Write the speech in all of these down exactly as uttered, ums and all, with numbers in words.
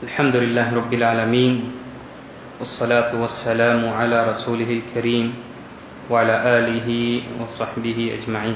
الحمد لله رب العالمين والصلاة والسلام على رسوله الكريم وعلى آله وصحبه أجمعين.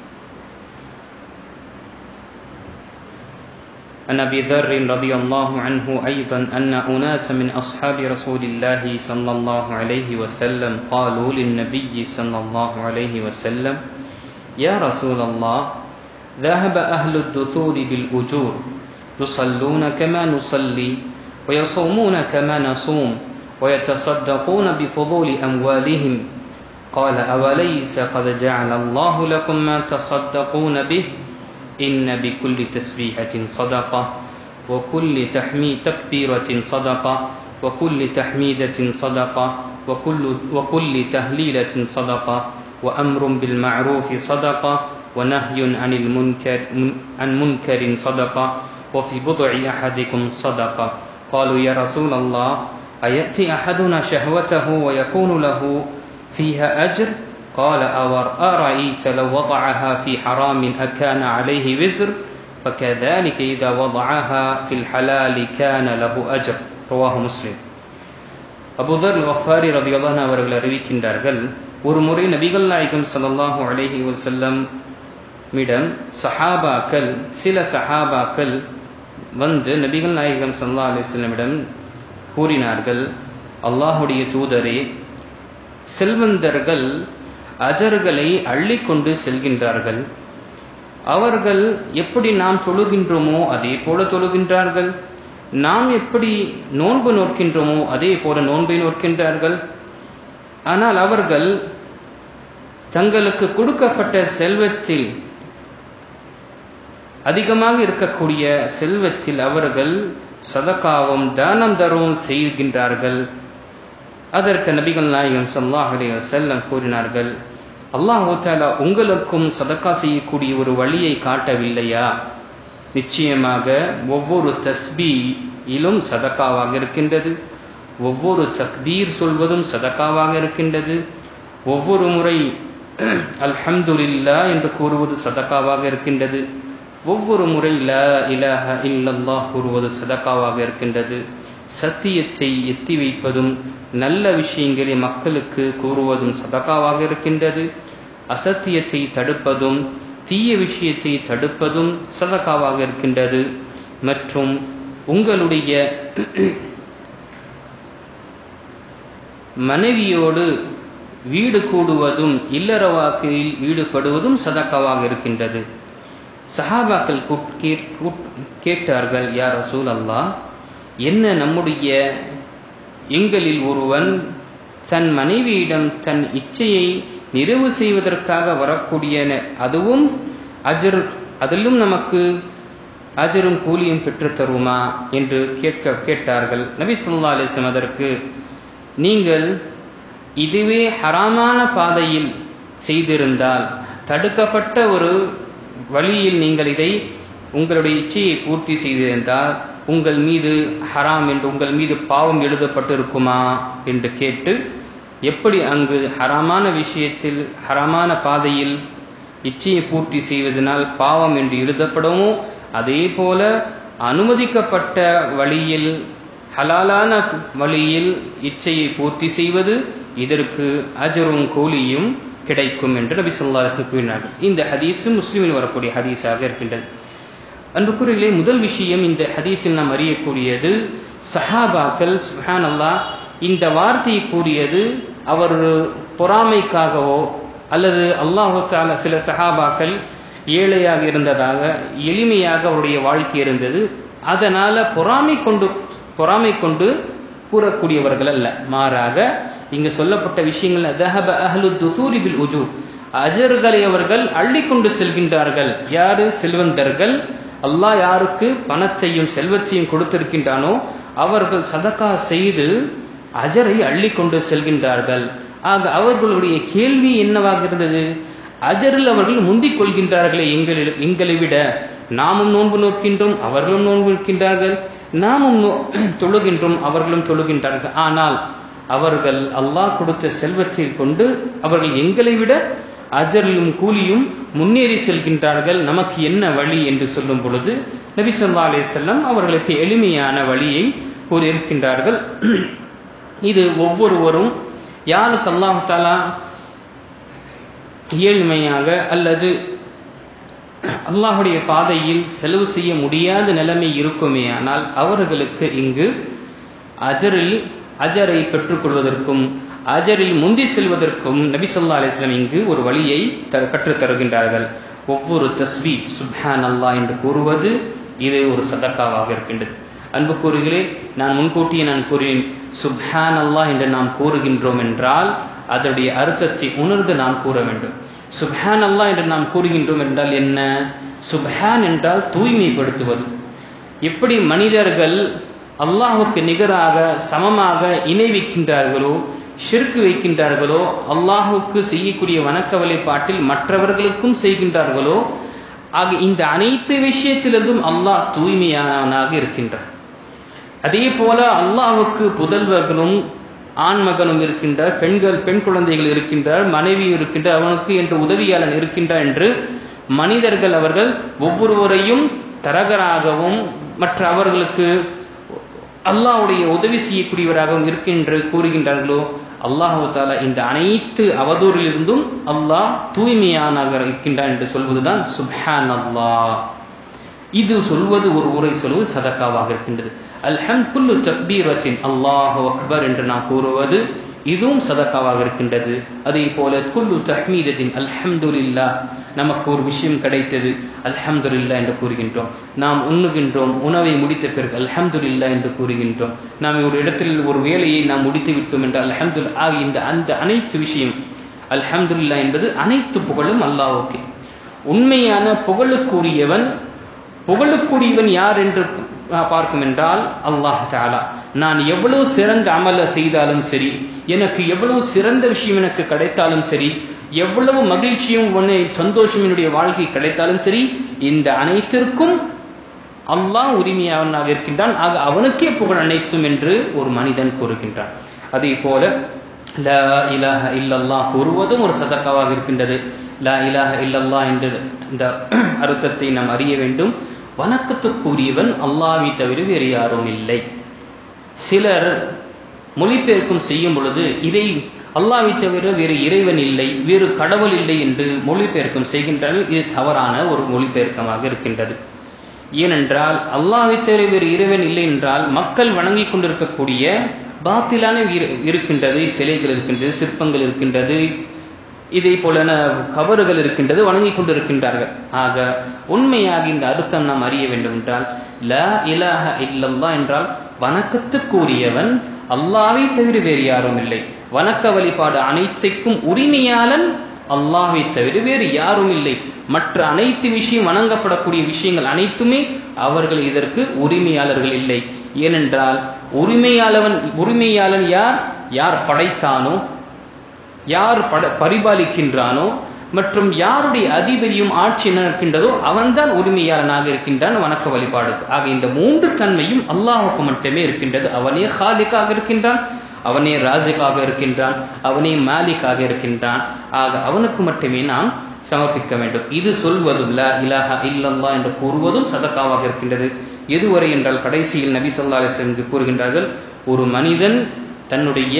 عن أبي ذر رضي الله عنه أيضا أن أناسا من أصحاب رسول الله صلى الله عليه وسلم قالوا للنبي صلى الله عليه وسلم: يا رسول الله، ذهب أهل الدثور بالأجور، يصلون كما نصلي ويصومون كما نصوم ويتصدقون بفضول أموالهم. قال: أوليس قد جعل الله لكم ما تصدقون به؟ إن بكل تسبيحة صدقة، وكل تحميد تكبيرة صدقة، وكل تحميدة صدقة، وكل, وكل تهليلة صدقة، وأمر بالمعروف صدقة، ونهي عن المنكر عن منكر صدقة، وفي بضع أحدكم صدقة. قالوا: يا رسول الله، أيأتي أحدنا شهوته ويكون له فيها أجر؟ قال: أرأيت لو وضعها في حرام أكان عليه وزر؟ فكذلك إذا وضعها في الحلال كان له أجر. رواه مسلم. Abu தர் கஃபாரி ரலியல்லாஹு அன்ஹு அவர்கள் அறிவிக்கின்றார்கள், ஒரு முறை நபிகள் நாயகம் ஸல்லல்லாஹு அலைஹி வஸல்லம் மிடம் சஹாபாக்கள் சில சஹாபாக்கள் வந்து நபிகள் நாயகம் ஸல்லல்லாஹு அலைஹி வஸல்லமிடம் கூறினார்கள்: அல்லாஹ்வுடைய தூதரே, செல்வந்தர்கள் அஜர்களை அள்ளிக்கொண்டு செல்கின்றார்கள். அவர்கள் எப்படி நாம் தொழுகின்றோமோ அதே போல தொழுகின்றார்கள். நாம் எப்படி நோன்பு நோக்கின்றோமோ அதே போல நோன்பை நோக்கின்றார்கள். ஆனால் அவர்கள் தங்களுக்கு கொடுக்கப்பட்ட செல்வத்தில் அதிகமாக இருக்கக்கூடிய செல்வத்தில் அவர்கள் சதகாவும் தானம் தர்மமும் செய்கின்றார்கள். அதற்கு நபிகள் நாயகம் ஸல்லல்லாஹு அலைஹி வஸல்லம் கூறினார்கள்: அல்லாஹ் தஆலா உங்களுக்கும் சதகா செய்யக்கூடிய ஒரு வழியை காட்டவில்லையா? நிச்சயமாக ஒவ்வொரு தஸ்பீயிலும் சதகாவாக இருக்கின்றது, ஒவ்வொரு தக்பீர் சொல்வதும் சதகாவாக இருக்கின்றது, ஒவ்வொரு முறை அல்ஹம்துலில்லாஹ் என்று கூறுவது சதகாவாக இருக்கின்றது, ஒவ்வொரு முறை லா இலாஹ இல்லல்லாஹ் கூறுவது சதகாவாக இருக்கின்றது. சத்தியத்தை எத்தி வைப்பதும் நல்ல விஷயங்களை மக்களுக்கு கூறுவதும் சதகாவாக இருக்கின்றது. அசத்தியத்தை தடுப்பதும் தீய விஷயத்தை தடுப்பதும் சதகாவாக இருக்கின்றது. மற்றும் உங்களுடைய மனைவியோடு வீடு கூடுவதும் இல்லற வாழ்க்கையில் ஈடுபடுவதும் சதகாவாக இருக்கின்றது. சஹாபாக்கள் கேட்டார்கள்: யா ரசூல் அல்லாஹ், என்ன நம்முடைய எங்களில் ஒருவன் தன் மனைவியிடம் தன் இச்சையை நிறைவு செய்வதற்காக வரக்கூடிய அதுவும் அஜர் அதிலும் நமக்கு அஜரும் கூலியும் பெற்று தருமா என்று கேட்க கேட்டார்கள். நபி ஸல்லல்லாஹு அலைஹி வஸல்லம் அதற்கு, நீங்கள் இதுவே ஹராமான பாதையில் செய்திருந்தால், தடுக்கப்பட்ட ஒரு வழியில் நீங்கள் இதை உங்களுடைய இச்சையை பூர்த்தி செய்திருந்தால் உங்கள் மீது ஹராம் என்று உங்கள் மீது பாவம் எழுதப்பட்டிருக்குமா என்று கேட்டு, எப்படி அங்கு ஹராமான விஷயத்தில் ஹராமான பாதையில் இச்சையை பூர்த்தி செய்வதனால் பாவம் என்று எழுதப்படுமோ, அதே போல அனுமதிக்கப்பட்ட வழியில் ஹலாலான வழியில் இச்சையை பூர்த்தி செய்வது இதற்கு அஜரும் கூலியும் கிடைக்கும் என்று நபி ஸல்லல்லாஹு அலைஹி வஸல்லம் கூறினார்கள். இந்த ஹதீஸ் முஸ்லிமில் வரக்கூடிய ஹதீஸாக இருக்கின்றது. அன்புக்குரியவர்களே, முதல் விஷயம் இந்த ஹதீஸில் நாம் அறியக்கூடியது, சஹாபாக்கள் சுப்ஹானல்லாஹ் இந்த வார்த்தையை கூறியது அவர் பொறாமைக்காகவோ அல்லது அல்லாஹ் தஆலா சில சஹாபாக்கள் ஏழையாக இருந்ததாக எளிமையாக அவருடைய வாழ்க்கை இருந்தது, அதனால பொறாமை கொண்டு பொறாமை கொண்டு கூறக்கூடியவர்கள் அல்ல. மாறாக இங்கு சொல்லப்பட்ட விஷயங்கள் தஹப அஹ்லு துசூரி பில் உஜூர், அஜர்களை அவர்கள் அள்ளிக்கொண்டு செல்கின்றார்கள். யாரு? செல்வந்தர்கள். அல்லாஹ் யாருக்கு பணத்தையும் செல்வத்தையும் கொடுத்திருக்கின்றானோ அவர்கள் சதகா செய்து அஜரை அள்ளிக்கொண்டு செல்கின்றார்கள். ஆக அவர்களுடைய கேள்வி என்னவாக இருந்தது? அஜரில் அவர்கள் முந்திக் கொள்கின்றார்களே எங்களில் எங்களை விட, நாமும் நோன்பு நோக்கின்றோம் அவர்களும் நோன்பு நோக்கின்றார்கள், நாமும் தொழுகின்றோம் அவர்களும் தொழுகின்றார்கள், ஆனால் அவர்கள் அல்லாஹ் கொடுத்த செல்வத்தை கொண்டு அவர்கள் எங்களை விட அஜரிலும் கூலியும் முன்னேறி செல்கின்றார்கள். நமக்கு என்ன வழி என்று சொல்லும் பொழுது நபி ஸல்லல்லாஹு அலைஹி வஸல்லம் அவர்களுக்கு எளிமையான வழியை கூறியிருக்கின்றார்கள். இது ஒவ்வொருவரும் யாருக்கு அல்லாஹ் தஆலா ஏழ்மையாக அல்லது அல்லாஹுடைய பாதையில் செலவு செய்ய முடியாத நிலைமை இருக்குமே ஆனால் அவர்களுக்கு இங்கு அஜரில் அஜரை பெற்றுக்கொள்வதற்கும் அஜரில் முந்தி செல்வதற்கும் நபி ஸல்லல்லாஹு அலைஹி வஸல்லம் இங்கு ஒரு வழியை கற்றுத் தருகின்றார்கள். ஒவ்வொரு தஸ்பீஹ் சுப்ஹானல்லாஹ் என்று கூறுவது இது ஒரு சதக்காவாக இருக்கின்றது. அன்புக்குரியவர்களே, நான் முன்கூட்டியே நான் கூறினேன், சுப்ஹானல்லாஹ் என்று நாம் கூறுகின்றோம் என்றால் அதனுடைய அர்த்தத்தை உணர்ந்து நாம் கூற வேண்டும். சுப்ஹானல்லாஹ் என்று நாம் கூறுகின்றோம் என்றால் என்ன? சுப்ஹான் என்றால் தூய்மைப்படுத்துவது. எப்படி மனிதர்கள் அல்லாஹ்வுக்கு நிகராக சமமாக இணை வைக்கின்றார்களோ, ஷிர்க் வைக்கின்றார்களோ, அல்லாஹ்வுக்கு செய்யக்கூடிய வணக்க வழிபாட்டில் மற்றவர்களுக்கும் செய்கின்றார்களோ, ஆக இந்த அனைத்து விஷயத்திலிருந்தும் அல்லாஹ் தூய்மையானவனாக இருக்கின்றான். அதே போல அல்லாஹ்வுக்கு புதல்வர்களும் ஆண் மகனும் இருக்கின்றார், பெண்கள் பெண் குழந்தைகள் இருக்கின்றார், மனைவி இருக்கின்றார், அவனுக்கு என்று உதவியாளன் இருக்கின்றார் என்று மனிதர்கள் அவர்கள் ஒவ்வொருவரையும் தரகராகவும் மற்ற அவர்களுக்கு அல்லாஹ்வுடைய உதவி செய்யக்கூடியவராகவும் இருக்கின்ற கூறுகின்றார்களோ, அல்லாஹ் தஆலா இந்த அனைத்து அவதூறிலிருந்தும் அல்லாஹ் தூய்மையானவனாக இருக்கின்றான் என்று சொல்வதுதான் சுப்ஹானல்லாஹ். இது சொல்வது ஒரு உரை சொல்வது சதக்காவாக இருக்கின்றது. அல்ஹம்து குல்லு தக்பீரத்தின் அல்லாஹு அக்பர் என்று நாம் கூறுவது இதுவும் சதக்காவாக இருக்கின்றது. அதே போல குல்லு தஹ்மீதத்தின் அல்ஹம்துலில்லாஹ், நமக்கு ஒரு விஷயம் கிடைத்தது அல்ஹம்துலில்லாஹ் என்று கூறுகின்றோம். நாம் உண்ணுகின்றோம், உணவை முடித்த பிறகு அல்ஹம்துலில்லாஹ் என்று கூறுகின்றோம். நாம் ஒரு இடத்தில் ஒரு வேலையை நாம் முடித்து விட்டோம் என்று அல்ஹம்துலில்லாஹ் ஆகி இந்த அந்த அனைத்து விஷயம் அல்ஹம்துலில்லாஹ் என்பது அனைத்து புகழும் அல்லாஹ்வுக்கே. உண்மையான புகழுக்குரியவன் புகழுக்குரியவன் யார் என்று பார்க்கும் என்றால் அல்லாஹ் தஆலா. நான் எவ்வளவு சிறந்த அமல செய்தாலும் சரி, எனக்கு எவ்வளவு சிறந்த விஷயம் எனக்கு கிடைத்தாலும் சரி, எவ்வளவு மகிழ்ச்சியும் சந்தோஷம் என்னுடைய வாழ்க்கை கிடைத்தாலும் சரி, இந்த அனைத்திற்கும் அல்லாஹ் உரிமையாளனாக இருக்கின்றான். ஆக அவனுக்கே புகழ் அனைத்தும் என்று ஒரு மனிதன் கூறுகின்றான். அதே போல லா இலாஹ இல்லல்லாஹ் கூறுவதும் ஒரு சதக்காவாக இருக்கின்றது. லா இலாஹ இல்லல்லாஹ் என்ற இந்த அர்த்தத்தை நாம் அறிய வேண்டும். வணக்கத்துக்குரியவன் அல்லாஹ்வை தவிர வேறு யாரும் இல்லை. சிலர் மொழிபெயர்க்கும் செய்யும் பொழுது இதை அல்லாஹ்வை தவிர வேறு இறைவன் இல்லை, வேறு கடவுள் இல்லை என்று மொழிபெயர்க்கம் செய்கின்றார்கள். இது தவறான ஒரு மொழிபெயர்க்கமாக இருக்கின்றது. ஏனென்றால் அல்லாஹ்வை தவிர வேறு இறைவன் இல்லை என்றால் மக்கள் வணங்கி கொண்டிருக்கக்கூடிய பாத்திலான இருக்கின்றது, சிலைகள் இருக்கின்றது, சிற்பங்கள் இருக்கின்றது, இதே போல கவறுகள் இருக்கின்றது, வணங்கி கொண்டிருக்கின்றார்கள். ஆக உண்மையாக இந்த அர்த்தம் நாம் அறிய வேண்டும் என்றால் லா இலாஹ இல்லல்லாஹ் என்றால் வணக்கத்துக்குரியவன் அல்லாஹ்வை தவிர வேறு யாரும் இல்லை. வணக்க வழிபாடு அனைத்துக்கும் உரிமையாளன் அல்லாஹ்வை தவிர வேறு யாரும் இல்லை. மற்ற அனைத்து விஷயம் வணங்கப்படக்கூடிய விஷயங்கள் அனைத்துமே அவர்கள் இதற்கு உரிமையாளர்கள் இல்லை. ஏனென்றால் உரிமையாளவன் உரிமையாளன் யார்? யார் படைத்தானோ, யார் பரிபாலிக்கின்றானோ, மற்றும் யாருடைய அதிபதியும் ஆட்சி நடக்கின்றதோ அவன்தான் உரிமையாளனாக இருக்கின்றான் வணக்க வழிபாடு. ஆக இந்த மூன்று தன்மையும் அல்லாஹ்வுக்கு மட்டுமே இருக்கின்றது. அவனே ஹாலிக்காக இருக்கின்றான், அவனே ராசிக்காக இருக்கின்றான், அவனே மாலிக்காக இருக்கின்றான். ஆக அவனுக்கு மட்டுமே நாம் சமர்ப்பிக்க வேண்டும். இது சொல்வதும் லா இலாஹ இல்லல்லாஹ் என்று கூறுவதும் சதக்காவாக இருக்கின்றது. எதுவரை என்றால் கடைசியில் நபி ஸல்லல்லாஹு அலைஹி வஸல்லம் கூறுகின்றார்கள், ஒரு மனிதன் தன்னுடைய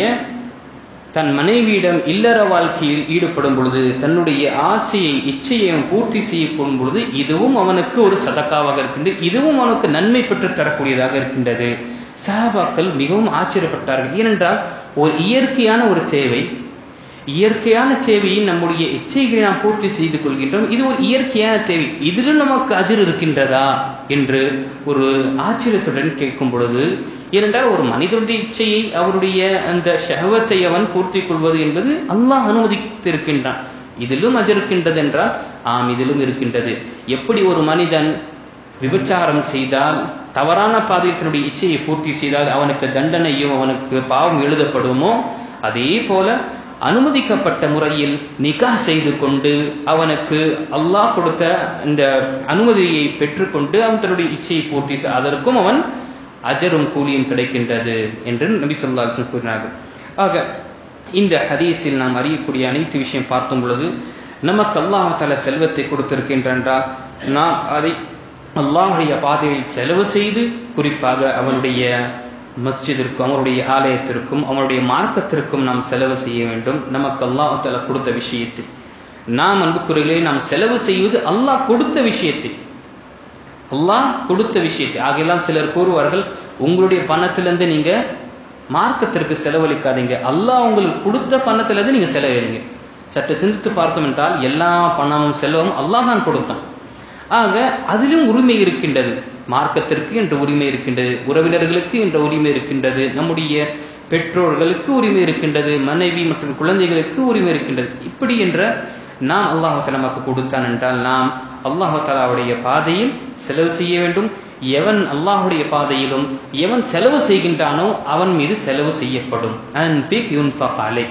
தன் மனைவியிடம் இல்லற வாழ்க்கையில் ஈடுபடும் பொழுது தன்னுடைய ஆசையை இச்சையை பூர்த்தி செய்யப்படும் பொழுது இதுவும் அவனுக்கு ஒரு சதக்காவாக இருக்கின்றது, இதுவும் அவனுக்கு நன்மை பெற்று தரக்கூடியதாக இருக்கின்றது. சஹாபாக்கள் மிகவும் ஆச்சரியப்பட்டார்கள். ஏனென்றால் ஒரு இயற்கையான ஒரு தேவை, இயற்கையான தேவையை நம்முடைய இச்சைகளை நாம் பூர்த்தி செய்து கொள்கின்றோம், இது ஒரு இயற்கையான தேவை, இதிலும் நமக்கு அஜர் இருக்கின்றதா என்று ஒரு ஆச்சரியத்துடன் கேட்கும் பொழுது, ஏனென்றால் ஒரு மனிதனுடைய இச்சையை அவருடைய அந்த ஷஹவத்தை அவன் பூர்த்தி கொள்வது என்பது அல்லாஹ் அனுமதித்திருக்கின்றான், இதிலும் அஜர் இருக்கின்றது என்றால் ஆம் இதிலும் இருக்கின்றது. எப்படி ஒரு மனிதன் விபச்சாரம் செய்தால் தவறான பாதையில் தன்னுடைய இச்சையை பூர்த்தி செய்தால் அவனுக்கு தண்டனையும் அவனுக்கு பாவம் எழுதப்படுமோ, அதே போல அனுமதிக்கப்பட்ட முறையில் நிகாஹ் செய்து கொண்டு அவனுக்கு அல்லாஹ் கொடுத்த இந்த அனுமதியை பெற்றுக்கொண்டு அவன் தன்னுடைய இச்சையை பூர்த்தி அதற்கும் அவன் அஜரும் கூலியும் கிடைக்கின்றது என்று நபி ஸல்லல்லாஹு அலைஹி வஸல்லம் கூறினார்கள். ஆக இந்த ஹதீஸில் நாம் அறியக்கூடிய அனைத்து விஷயம் பார்க்கும் பொழுது நமக்கு அல்லாஹ் தஆலா செல்வத்தை கொடுத்திருக்கின்றான், நாம் அதை அல்லாஹ்வுடைய பாதையில் செலவு செய்து, குறிப்பாக அவனுடைய மஸ்ஜிதிற்கும் அவருடைய ஆலயத்திற்கும் அவனுடைய மார்க்கத்திற்கும் நாம் செலவு செய்ய வேண்டும். நமக்கு அல்லாஹ் தஆலா கொடுத்த விஷயத்தை நாம் அன்புக்குரியவர்களே நாம் செலவு செய்வது அல்லாஹ் கொடுத்த விஷயத்தை அல்லாஹ் கொடுத்த விஷயத்தை ஆகையெல்லாம் சிலர் கூறுவார்கள், உங்களுடைய பணத்திலிருந்து நீங்க மார்க்கத்திற்கு செலவழிக்காதீங்க, அல்லாஹ் உங்களுக்கு கொடுத்த பணத்திலிருந்து நீங்க செலவழிங்க. சற்று சிந்தித்து பார்த்தோம் என்றால் எல்லா பணமும் செலவும் அல்லாஹ் தான் கொடுத்தான். ஆக அதிலும் உரிமை இருக்கின்றது, மார்க்கத்திற்கு என்ற உரிமை இருக்கின்றது, உறவினர்களுக்கு என்ற உரிமை இருக்கின்றது, நம்முடைய பெற்றோர்களுக்கு உரிமை இருக்கின்றது, மனைவி மற்றும் குழந்தைகளுக்கு உரிமை இருக்கின்றது. இப்படி என்ற நாம் அல்லாஹ் தஆலா நமக்கு கொடுத்தான் என்றால் நாம் அல்லாஹ் தஆலாவுடைய பாதையில் செலவு செய்ய வேண்டும். எவன் அல்லாஹ்வுடைய பாதையிலும் எவன் செலவு செய்கின்றானோ அவன் மீது செலவு செய்யப்படும். அன்ஃபிக் யுன்ஃபக் அலைக்.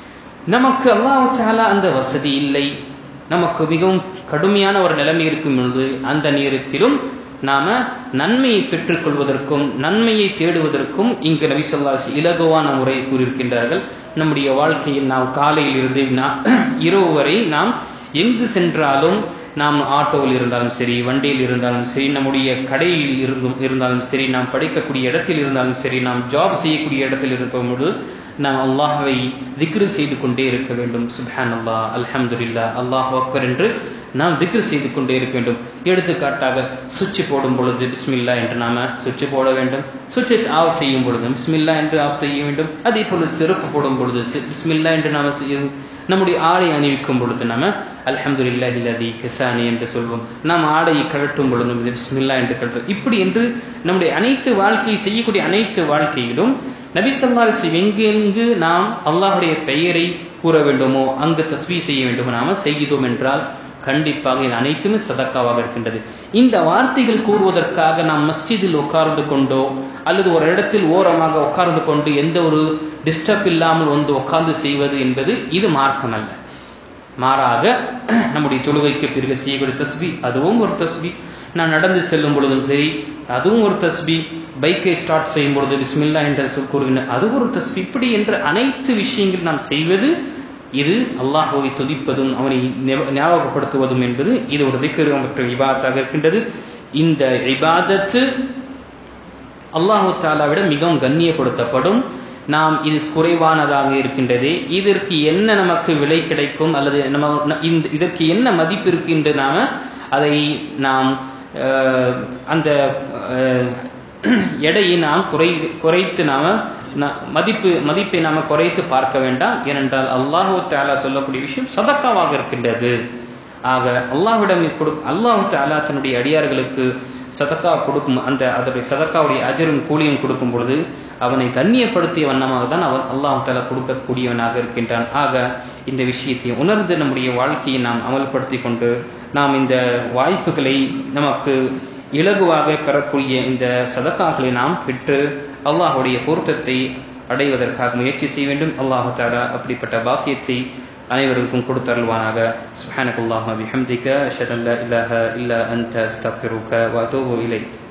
நமக்கு அல்லாஹ் தஆலா அந்த வசதி இல்லை, நமக்கு மிகவும் கடுமையான ஒரு நிலைமை இருக்கும் பொழுது அந்த நேரத்திலும் நாம நன்மையை பெற்றுக் கொள்வதற்கும் நன்மையை தேடுவதற்கும் இங்கு நபி ஸல்லல்லாஹு அலைஹி வஸல்லம் இலகுவான முறை கூறியிருக்கின்றார்கள். நம்முடைய வாழ்க்கையில் நாம் காலையில் இருந்து இரவு வரை நாம் எங்கு சென்றாலும், நாம் ஆட்டோவில் இருந்தாலும் சரி, வண்டியில் இருந்தாலும் சரி, நம்முடைய கடையில் இருந்தும் இருந்தாலும் சரி, நாம் படிக்கக்கூடிய இடத்தில் இருந்தாலும் சரி, நாம் ஜாப் செய்யக்கூடிய இடத்தில் இருக்கும்போது நாம் அல்லாஹ்வை திக்ர் செய்து கொண்டே இருக்க வேண்டும். சுப்ஹானல்லாஹ், அல்ஹம்துலில்லாஹ், அல்லாஹ் அக்பர் என்று நாம் திக்ர் செய்து கொண்டே இருக்க வேண்டும். எடுத்துக்காட்டாக சுவிட்ச் போடும் பொழுது பிஸ்மில்லா என்று நாம சுவிட்ச் போட வேண்டும், சுவிட்சை ஆஃப் செய்யும் பொழுது பிஸ்மில்லா என்று ஆஃப் செய்ய வேண்டும். அதே போல செருப்பு போடும் பொழுது பிஸ்மில்லா என்று நாம செய்யும், நம்முடைய ஆடை அணிவிக்கும் பொழுது நாம அல்ஹம்துலில்லாஹி அல்லதி கஸானி என்று சொல்வோம். நாம் ஆடையை கழட்டும் பொழுது பிஸ்மில்லா என்று கழட்டும். இப்படி என்று நம்முடைய அனைத்து வாழ்க்கையை செய்யக்கூடிய அனைத்து வாழ்க்கையிலும் நபி ஸல்லல்லாஹு அலைஹி வஸல்லம் எங்கெங்கு நாம் அல்லாஹ்வுடைய பெயரை கூற வேண்டுமோ அங்கு தஸ்பீஹ் செய்ய வேண்டுமோ நாம செய்தோம் என்றால் கண்டிப்பாக இது அனைத்துமே சதக்காவாக இருக்கின்றது. இந்த வார்த்தைகள் கூறுவதற்காக நாம் மஸ்ஜிதில் உட்கார்ந்து கொண்டோ அல்லது ஒரு இடத்தில் ஓரமாக உட்கார்ந்து கொண்டு எந்த ஒரு டிஸ்டர்ப் இல்லாமல் வந்து உட்கார்ந்து செய்வது என்பது இது மார்க்கம் அல்ல. மாறாக நம்முடைய தொழுகைக்கு பிறகு செய்யக்கூடிய தஸ்பீ அதுவும் ஒரு தஸ்பீ, நான் நடந்து செல்லும் பொழுதும் சரி அதுவும் ஒரு தஸ்பீ, பைக்கை ஸ்டார்ட் செய்யும் பொழுது பிஸ்மில்லா என்று சொல் கூறுகின்ற அது ஒரு தஸ்பீ. இப்படி என்ற அனைத்து விஷயங்கள் நாம் செய்வது இது அல்லாஹ்வை துதிப்பதும் அவனை ஞாபகப்படுத்துவதும் என்பது இது ஒரு திக்ர் மற்றும் இபாதத்தாக இருக்கின்றது. இந்த இபாதத்து அல்லாஹ் தஆலாவிட மிகவும் கண்ணியப்படுத்தப்படும். நாம் இது குறைவானதாக இருக்கின்றதே, இதற்கு என்ன நமக்கு விலை கிடைக்கும் அல்லது நம்ம இதற்கு என்ன மதிப்பு இருக்கின்ற நாம அதை நாம் அந்த எடையை நாம் குறை குறைத்து நாம மதிப்பு மதிப்பை நாம குறைத்து பார்க்க வேண்டாம். ஏனென்றால் அல்லாஹ் தஆலா சொல்லக்கூடிய விஷயம் சதக்காவாக இருக்கின்றது. ஆக அல்லாஹ்விடம் கொடு அல்லாஹ் தஆலா தன்னுடைய அடியார்களுக்கு சதக்கா கொடுக்கும், அந்த அதனுடைய சதக்காவுடைய அஜரும் கூலியும் கொடுக்கும் பொழுது அவனை கண்ணியப்படுத்திய வண்ணமாக தான் அவன் அல்லாஹ் தஆலா கொடுக்கக்கூடியவனாக இருக்கின்றான். ஆக இந்த விஷயத்தை உணர்ந்து நம்முடைய வாழ்க்கையை நாம் அமல்படுத்தி கொண்டு நாம் இந்த வாய்ப்புகளை நமக்கு இலகுவாக பெறக்கூடிய இந்த சதக்காக்களை நாம் பெற்று அல்லாஹ்வுடைய பொருத்தத்தை அடைவதற்காக முயற்சி செய்ய வேண்டும். அல்லாஹ் தஆலா அப்படிப்பட்ட பாக்கியத்தை அனைவருக்கும் கொடுத்தருள்வானாக. சுப்ஹானக்கல்லாஹு வ பிஹம்திக அஷ்ஹது அல்லா இலாஹா இல்லா அன்த அஸ்தக்ஃபிருக வ அத்தூபு இலைக்.